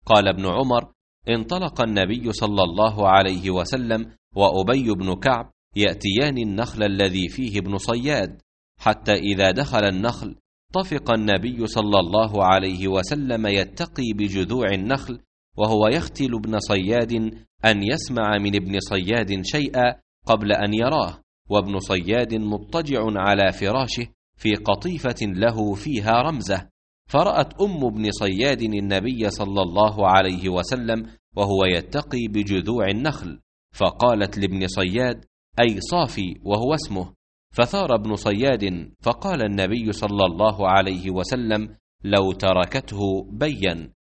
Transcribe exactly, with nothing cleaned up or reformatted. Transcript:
قال ابن عمر: انطلق النبي صلى الله عليه وسلم وأبي بن كعب يأتيان النخل الذي فيه ابن صياد، حتى إذا دخل النخل طفق النبي صلى الله عليه وسلم يتقي بجذوع النخل، وهو يختل ابن صياد أن يسمع من ابن صياد شيئا قبل أن يراه، وابن صياد مضطجع على فراشه في قطيفة له فيها رمزة. فرأت أم ابن صياد النبي صلى الله عليه وسلم وهو يتقي بجذوع النخل، فقالت لابن صياد: أي صافي، وهو اسمه. فثار ابن صياد، فقال النبي صلى الله عليه وسلم: لو تركته بين.